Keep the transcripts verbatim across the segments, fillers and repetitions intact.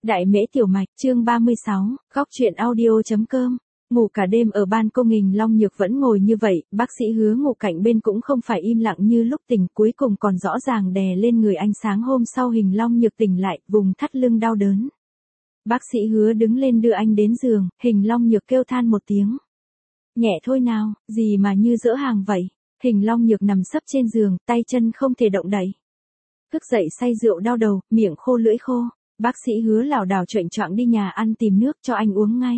Đại Mễ Tiểu Mạch, chương ba mươi sáu, góc truyện audio.com. Ngủ cả đêm ở ban công Hình Long Nhược vẫn ngồi như vậy, bác sĩ Hứa ngủ cạnh bên cũng không phải im lặng như lúc tỉnh, cuối cùng còn rõ ràng đè lên người anh. Sáng hôm sau Hình Long Nhược tỉnh lại, vùng thắt lưng đau đớn. Bác sĩ Hứa đứng lên đưa anh đến giường, Hình Long Nhược kêu than một tiếng. Nhẹ thôi nào, gì mà như dỡ hàng vậy. Hình Long Nhược nằm sấp trên giường, tay chân không thể động đậy. Thức dậy say rượu đau đầu, miệng khô lưỡi khô. Bác sĩ Hứa lảo đảo choạng choạng đi nhà ăn tìm nước cho anh uống ngay.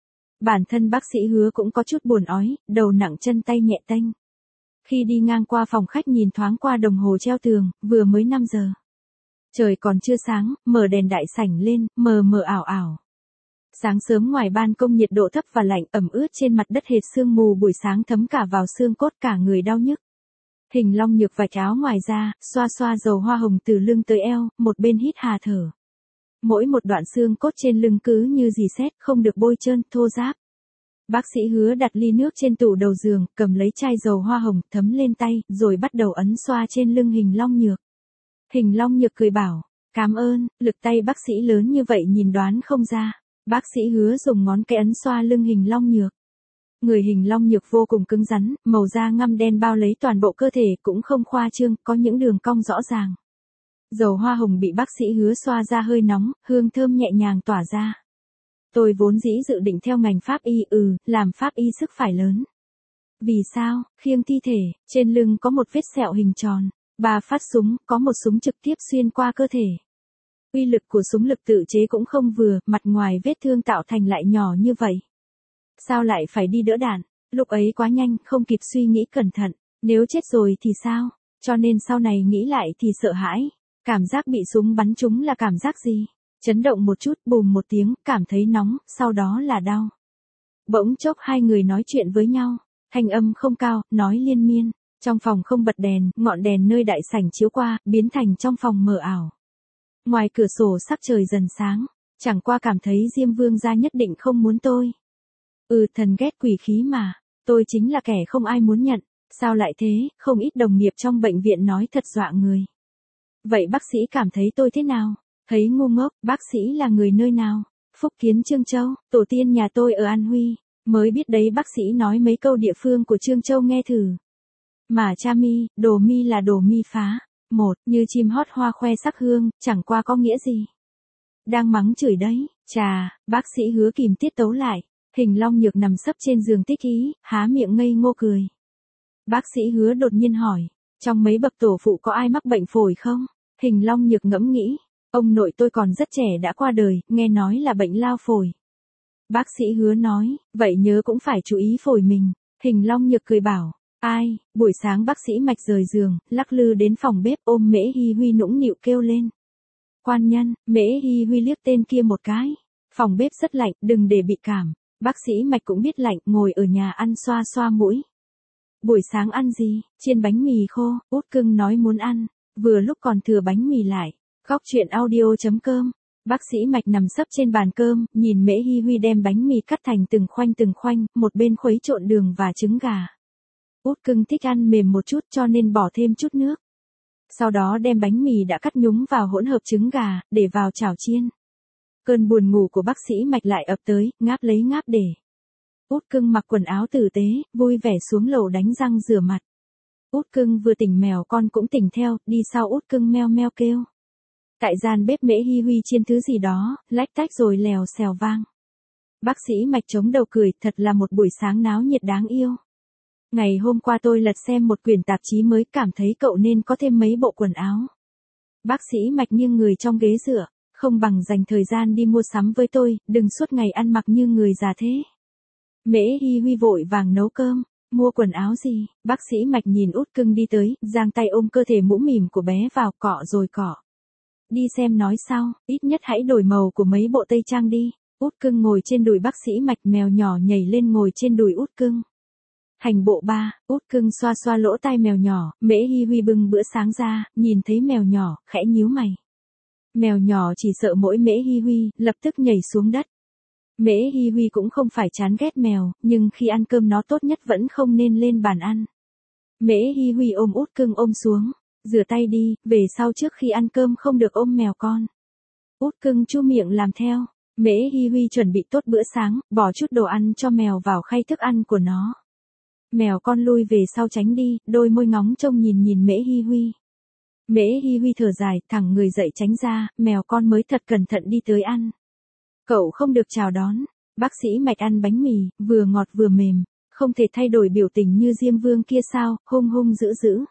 Bản thân bác sĩ Hứa cũng có chút buồn ói, đầu nặng chân tay nhẹ tênh. Khi đi ngang qua phòng khách nhìn thoáng qua đồng hồ treo tường, vừa mới năm giờ. Trời còn chưa sáng, mở đèn đại sảnh lên, mờ mờ ảo ảo. Sáng sớm ngoài ban công nhiệt độ thấp và lạnh, ẩm ướt trên mặt đất hệt sương mù, buổi sáng thấm cả vào xương cốt, cả người đau nhức. Hình Long Nhược vạch áo ngoài ra, xoa xoa dầu hoa hồng từ lưng tới eo, một bên hít hà thở. Mỗi một đoạn xương cốt trên lưng cứ như dì xét, không được bôi trơn, thô ráp. Bác sĩ Hứa đặt ly nước trên tủ đầu giường, cầm lấy chai dầu hoa hồng, thấm lên tay, rồi bắt đầu ấn xoa trên lưng Hình Long Nhược. Hình Long Nhược cười bảo, cảm ơn, lực tay bác sĩ lớn như vậy nhìn đoán không ra. Bác sĩ Hứa dùng ngón cái ấn xoa lưng Hình Long Nhược. Người Hình Long Nhược vô cùng cứng rắn, màu da ngăm đen bao lấy toàn bộ cơ thể, cũng không khoa trương, có những đường cong rõ ràng. Dầu hoa hồng bị bác sĩ Hứa xoa ra hơi nóng, hương thơm nhẹ nhàng tỏa ra. Tôi vốn dĩ dự định theo ngành pháp y, ừ, làm pháp y sức phải lớn. Vì sao? Khiêng thi thể, trên lưng có một vết sẹo hình tròn, ba phát súng, có một súng trực tiếp xuyên qua cơ thể. Uy lực của súng lực tự chế cũng không vừa, mặt ngoài vết thương tạo thành lại nhỏ như vậy. Sao lại phải đi đỡ đạn? Lúc ấy quá nhanh, không kịp suy nghĩ cẩn thận, nếu chết rồi thì sao? Cho nên sau này nghĩ lại thì sợ hãi. Cảm giác bị súng bắn trúng là cảm giác gì? Chấn động một chút, bùm một tiếng, cảm thấy nóng, sau đó là đau. Bỗng chốc hai người nói chuyện với nhau, thanh âm không cao, nói liên miên. Trong phòng không bật đèn, ngọn đèn nơi đại sảnh chiếu qua, biến thành trong phòng mờ ảo. Ngoài cửa sổ sắc trời dần sáng, chẳng qua cảm thấy Diêm Vương gia nhất định không muốn tôi. Ừ, thần ghét quỷ khí mà, tôi chính là kẻ không ai muốn nhận, sao lại thế, không ít đồng nghiệp trong bệnh viện nói thật dọa người. Vậy bác sĩ cảm thấy tôi thế nào? Thấy ngu ngốc, bác sĩ là người nơi nào? Phúc Kiến Trương Châu, tổ tiên nhà tôi ở An Huy, mới biết đấy, bác sĩ nói mấy câu địa phương của Trương Châu nghe thử. Mà cha mi, đồ mi là đồ mi phá. Một, như chim hót hoa khoe sắc hương, chẳng qua có nghĩa gì? Đang mắng chửi đấy, chà, bác sĩ Hứa kìm tiết tấu lại. Hình Long Nhược nằm sấp trên giường tích ý, há miệng ngây ngô cười. Bác sĩ Hứa đột nhiên hỏi, trong mấy bậc tổ phụ có ai mắc bệnh phổi không? Hình Long Nhược ngẫm nghĩ, ông nội tôi còn rất trẻ đã qua đời, nghe nói là bệnh lao phổi. Bác sĩ Hứa nói, vậy nhớ cũng phải chú ý phổi mình. Hình Long Nhược cười bảo, ai? Buổi sáng bác sĩ Mạch rời giường, lắc lư đến phòng bếp, ôm Mễ Hi Huy nũng nịu kêu lên. Quan nhân, Mễ Hi Huy liếc tên kia một cái. Phòng bếp rất lạnh, đừng để bị cảm. Bác sĩ Mạch cũng biết lạnh, ngồi ở nhà ăn xoa xoa mũi. Buổi sáng ăn gì? Chiên bánh mì khô, Út Cưng nói muốn ăn. Vừa lúc còn thừa bánh mì lại. Góc truyện audio.com. Bác sĩ Mạch nằm sấp trên bàn cơm, nhìn Mễ Hi Huy đem bánh mì cắt thành từng khoanh từng khoanh, một bên khuấy trộn đường và trứng gà. Út Cưng thích ăn mềm một chút cho nên bỏ thêm chút nước. Sau đó đem bánh mì đã cắt nhúng vào hỗn hợp trứng gà, để vào chảo chiên. Cơn buồn ngủ của bác sĩ Mạch lại ập tới, ngáp lấy ngáp để. Út Cưng mặc quần áo tử tế, vui vẻ xuống lầu đánh răng rửa mặt. Út Cưng vừa tỉnh mèo con cũng tỉnh theo, đi sau Út Cưng meo meo kêu. Tại gian bếp Mễ Hi Huy chiên thứ gì đó, lách tách rồi lèo xèo vang. Bác sĩ Mạch chống đầu cười, thật là một buổi sáng náo nhiệt đáng yêu. Ngày hôm qua tôi lật xem một quyển tạp chí mới, cảm thấy cậu nên có thêm mấy bộ quần áo. Bác sĩ Mạch nghiêng người trong ghế dựa, không bằng dành thời gian đi mua sắm với tôi, đừng suốt ngày ăn mặc như người già thế. Mễ Hi Huy vội vàng nấu cơm, mua quần áo gì? Bác sĩ Mạch nhìn Út Cưng đi tới, giang tay ôm cơ thể mũm mỉm của bé vào, cọ rồi cọ. Đi xem nói sau, ít nhất hãy đổi màu của mấy bộ tây trang đi. Út Cưng ngồi trên đùi bác sĩ Mạch, mèo nhỏ nhảy lên ngồi trên đùi Út Cưng. Hành bộ ba, Út Cưng xoa xoa lỗ tai mèo nhỏ, Mễ Hi Huy bưng bữa sáng ra, nhìn thấy mèo nhỏ, khẽ nhíu mày. Mèo nhỏ chỉ sợ mỗi Mễ Hi Huy, lập tức nhảy xuống đất. Mễ Hi Huy cũng không phải chán ghét mèo, nhưng khi ăn cơm nó tốt nhất vẫn không nên lên bàn ăn. Mễ Hi Huy ôm Út Cưng ôm xuống, rửa tay đi, về sau trước khi ăn cơm không được ôm mèo con. Út Cưng chu miệng làm theo. Mễ Hi Huy chuẩn bị tốt bữa sáng, bỏ chút đồ ăn cho mèo vào khay thức ăn của nó. Mèo con lui về sau tránh đi, đôi môi ngóng trông nhìn nhìn Mễ Hi Huy. Mễ Hi Huy thở dài, thẳng người dậy tránh ra, mèo con mới thật cẩn thận đi tới ăn. Cậu không được chào đón. Bác sĩ Mạch ăn bánh mì, vừa ngọt vừa mềm, không thể thay đổi biểu tình như Diêm Vương kia sao, hung hung dữ dữ.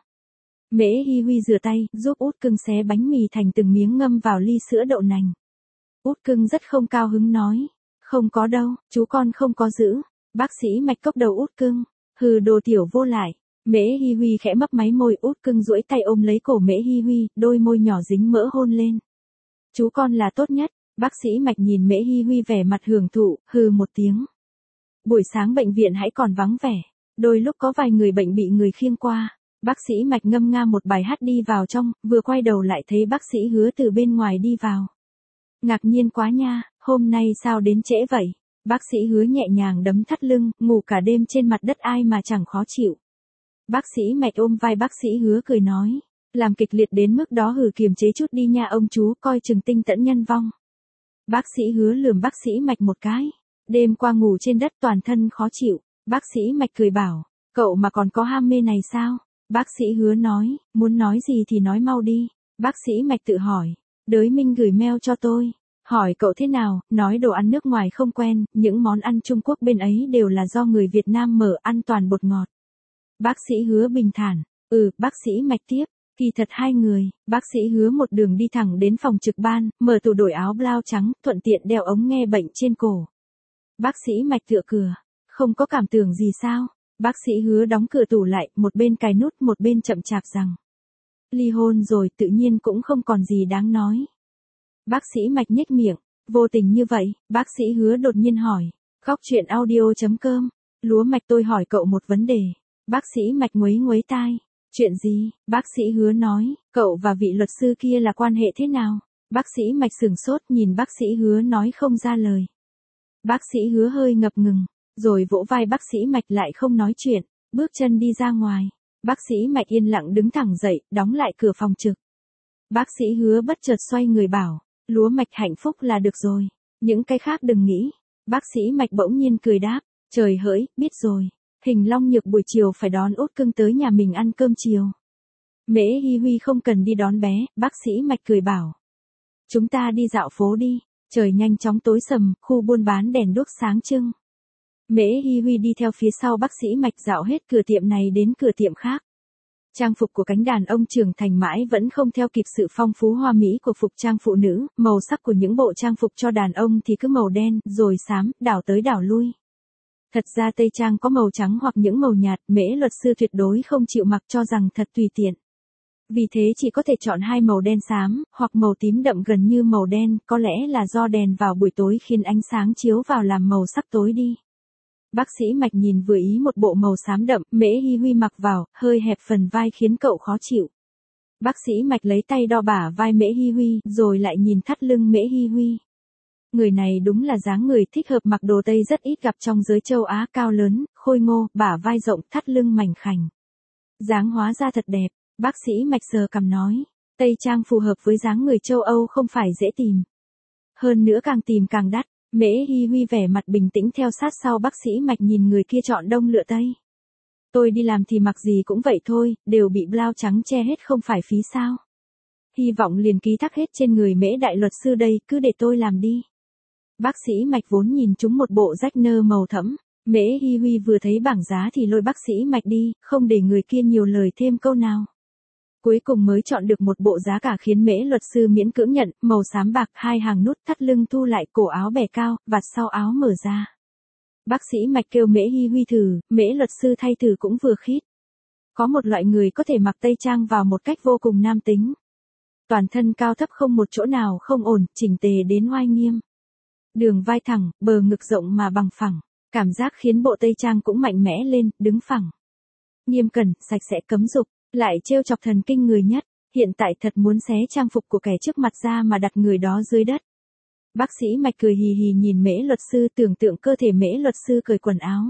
Mễ Hi Huy rửa tay, giúp Út Cưng xé bánh mì thành từng miếng ngâm vào ly sữa đậu nành. Út Cưng rất không cao hứng nói, không có đâu, chú con không có giữ. Bác sĩ Mạch cốc đầu Út Cưng, hừ đồ tiểu vô lại. Mễ Hi Huy khẽ mấp máy môi, Út Cưng duỗi tay ôm lấy cổ Mễ Hi Huy, đôi môi nhỏ dính mỡ hôn lên. Chú con là tốt nhất. Bác sĩ Mạch nhìn Mễ Hi Huy vẻ mặt hưởng thụ, hừ một tiếng. Buổi sáng bệnh viện hãy còn vắng vẻ, đôi lúc có vài người bệnh bị người khiêng qua. Bác sĩ Mạch ngâm nga một bài hát đi vào trong, vừa quay đầu lại thấy bác sĩ Hứa từ bên ngoài đi vào. Ngạc nhiên quá nha, hôm nay sao đến trễ vậy? Bác sĩ Hứa nhẹ nhàng đấm thắt lưng, ngủ cả đêm trên mặt đất ai mà chẳng khó chịu. Bác sĩ Mạch ôm vai bác sĩ Hứa cười nói, làm kịch liệt đến mức đó hừ kiềm chế chút đi nha ông chú, coi chừng tinh tẫn nhân vong. Bác sĩ Hứa lườm bác sĩ Mạch một cái. Đêm qua ngủ trên đất toàn thân khó chịu. Bác sĩ Mạch cười bảo, cậu mà còn có ham mê này sao? Bác sĩ Hứa nói, muốn nói gì thì nói mau đi. Bác sĩ Mạch tự hỏi, Đới Minh gửi mail cho tôi. Hỏi cậu thế nào, nói đồ ăn nước ngoài không quen, những món ăn Trung Quốc bên ấy đều là do người Việt Nam mở, ăn toàn bột ngọt. Bác sĩ Hứa bình thản, ừ, bác sĩ Mạch tiếp. Kỳ thật hai người, bác sĩ Hứa một đường đi thẳng đến phòng trực ban, mở tủ đổi áo blau trắng, thuận tiện đeo ống nghe bệnh trên cổ. Bác sĩ Mạch tựa cửa, không có cảm tưởng gì sao? Bác sĩ Hứa đóng cửa tủ lại, một bên cài nút một bên chậm chạp rằng. Ly hôn rồi tự nhiên cũng không còn gì đáng nói. Bác sĩ Mạch nhếch miệng, vô tình như vậy, bác sĩ Hứa đột nhiên hỏi. Góc chuyện audio chấm com, Lúa Mạch tôi hỏi cậu một vấn đề. Bác sĩ Mạch nguấy nguấy tai. Chuyện gì? Bác sĩ Hứa nói, cậu và vị luật sư kia là quan hệ thế nào? Bác sĩ Mạch sửng sốt nhìn bác sĩ Hứa nói không ra lời. Bác sĩ Hứa hơi ngập ngừng, rồi vỗ vai bác sĩ Mạch lại không nói chuyện, bước chân đi ra ngoài. Bác sĩ Mạch yên lặng đứng thẳng dậy, đóng lại cửa phòng trực. Bác sĩ Hứa bất chợt xoay người bảo, Lúa Mạch hạnh phúc là được rồi, những cái khác đừng nghĩ. Bác sĩ Mạch bỗng nhiên cười đáp, trời hỡi, biết rồi. Hình Long Nhược buổi chiều phải đón Út Cưng tới nhà mình ăn cơm chiều. Mễ Hi Huy không cần đi đón bé, bác sĩ Mạch cười bảo. Chúng ta đi dạo phố đi, trời nhanh chóng tối sầm, khu buôn bán đèn đuốc sáng trưng. Mễ Hi Huy đi theo phía sau bác sĩ Mạch dạo hết cửa tiệm này đến cửa tiệm khác. Trang phục của cánh đàn ông trưởng thành mãi vẫn không theo kịp sự phong phú hoa mỹ của phục trang phụ nữ, màu sắc của những bộ trang phục cho đàn ông thì cứ màu đen, rồi xám, đảo tới đảo lui. Thật ra tây trang có màu trắng hoặc những màu nhạt, Mễ luật sư tuyệt đối không chịu mặc cho rằng thật tùy tiện. Vì thế chỉ có thể chọn hai màu đen xám, hoặc màu tím đậm gần như màu đen, có lẽ là do đèn vào buổi tối khiến ánh sáng chiếu vào làm màu sắc tối đi. Bác sĩ Mạch nhìn vừa ý một bộ màu xám đậm, Mễ Hi Huy mặc vào, hơi hẹp phần vai khiến cậu khó chịu. Bác sĩ Mạch lấy tay đo bả vai Mễ Hi Huy, rồi lại nhìn thắt lưng Mễ Hi Huy. Người này đúng là dáng người thích hợp mặc đồ Tây rất ít gặp trong giới châu Á, cao lớn, khôi ngô, bả vai rộng, thắt lưng mảnh khảnh. Dáng hóa ra thật đẹp, bác sĩ Mạch sờ cằm nói, Tây trang phù hợp với dáng người châu Âu không phải dễ tìm. Hơn nữa càng tìm càng đắt. Mễ Hi Huy vẻ mặt bình tĩnh theo sát sau bác sĩ Mạch nhìn người kia chọn đông lựa tây. Tôi đi làm thì mặc gì cũng vậy thôi, đều bị blau trắng che hết không phải phí sao. Hy vọng liền ký thác hết trên người Mễ đại luật sư đây, cứ để tôi làm đi. Bác sĩ Mạch vốn nhìn chúng một bộ rách nơ màu thẫm. Mễ Hi Huy vừa thấy bảng giá thì lôi bác sĩ Mạch đi, không để người kia nhiều lời thêm câu nào. Cuối cùng mới chọn được một bộ giá cả khiến Mễ luật sư miễn cưỡng nhận, màu xám bạc, hai hàng nút thắt lưng thu lại, cổ áo bè cao, vạt sau áo mở ra. Bác sĩ Mạch kêu Mễ Hi Huy thử, Mễ luật sư thay thử cũng vừa khít. Có một loại người có thể mặc tây trang vào một cách vô cùng nam tính. Toàn thân cao thấp không một chỗ nào không ổn, chỉnh tề đến oai nghiêm. Đường vai thẳng, bờ ngực rộng mà bằng phẳng, cảm giác khiến bộ tây trang cũng mạnh mẽ lên, đứng phẳng. Nghiêm cẩn, sạch sẽ cấm dục. Lại trêu chọc thần kinh người nhất, hiện tại thật muốn xé trang phục của kẻ trước mặt ra mà đặt người đó dưới đất. Bác sĩ Mạch cười hì hì nhìn Mễ luật sư, tưởng tượng cơ thể Mễ luật sư cởi quần áo.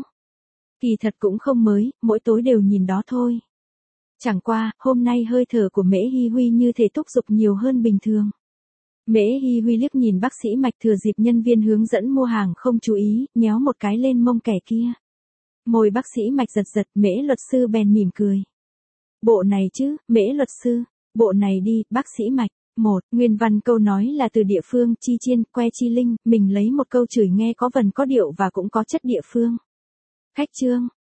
Kỳ thật cũng không mới, mỗi tối đều nhìn đó thôi. Chẳng qua, hôm nay hơi thở của Mễ Hi Huy như thể thúc giục nhiều hơn bình thường. Mễ Hi Huy liếc nhìn bác sĩ Mạch thừa dịp nhân viên hướng dẫn mua hàng không chú ý, nhéo một cái lên mông kẻ kia. Môi bác sĩ Mạch giật giật, Mễ luật sư bèn mỉm cười. Bộ này chứ, Mễ luật sư, bộ này đi, bác sĩ Mạch. Một, nguyên văn câu nói là từ địa phương, chi chiên, que chi linh, mình lấy một câu chửi nghe có vần có điệu và cũng có chất địa phương. Khách chương.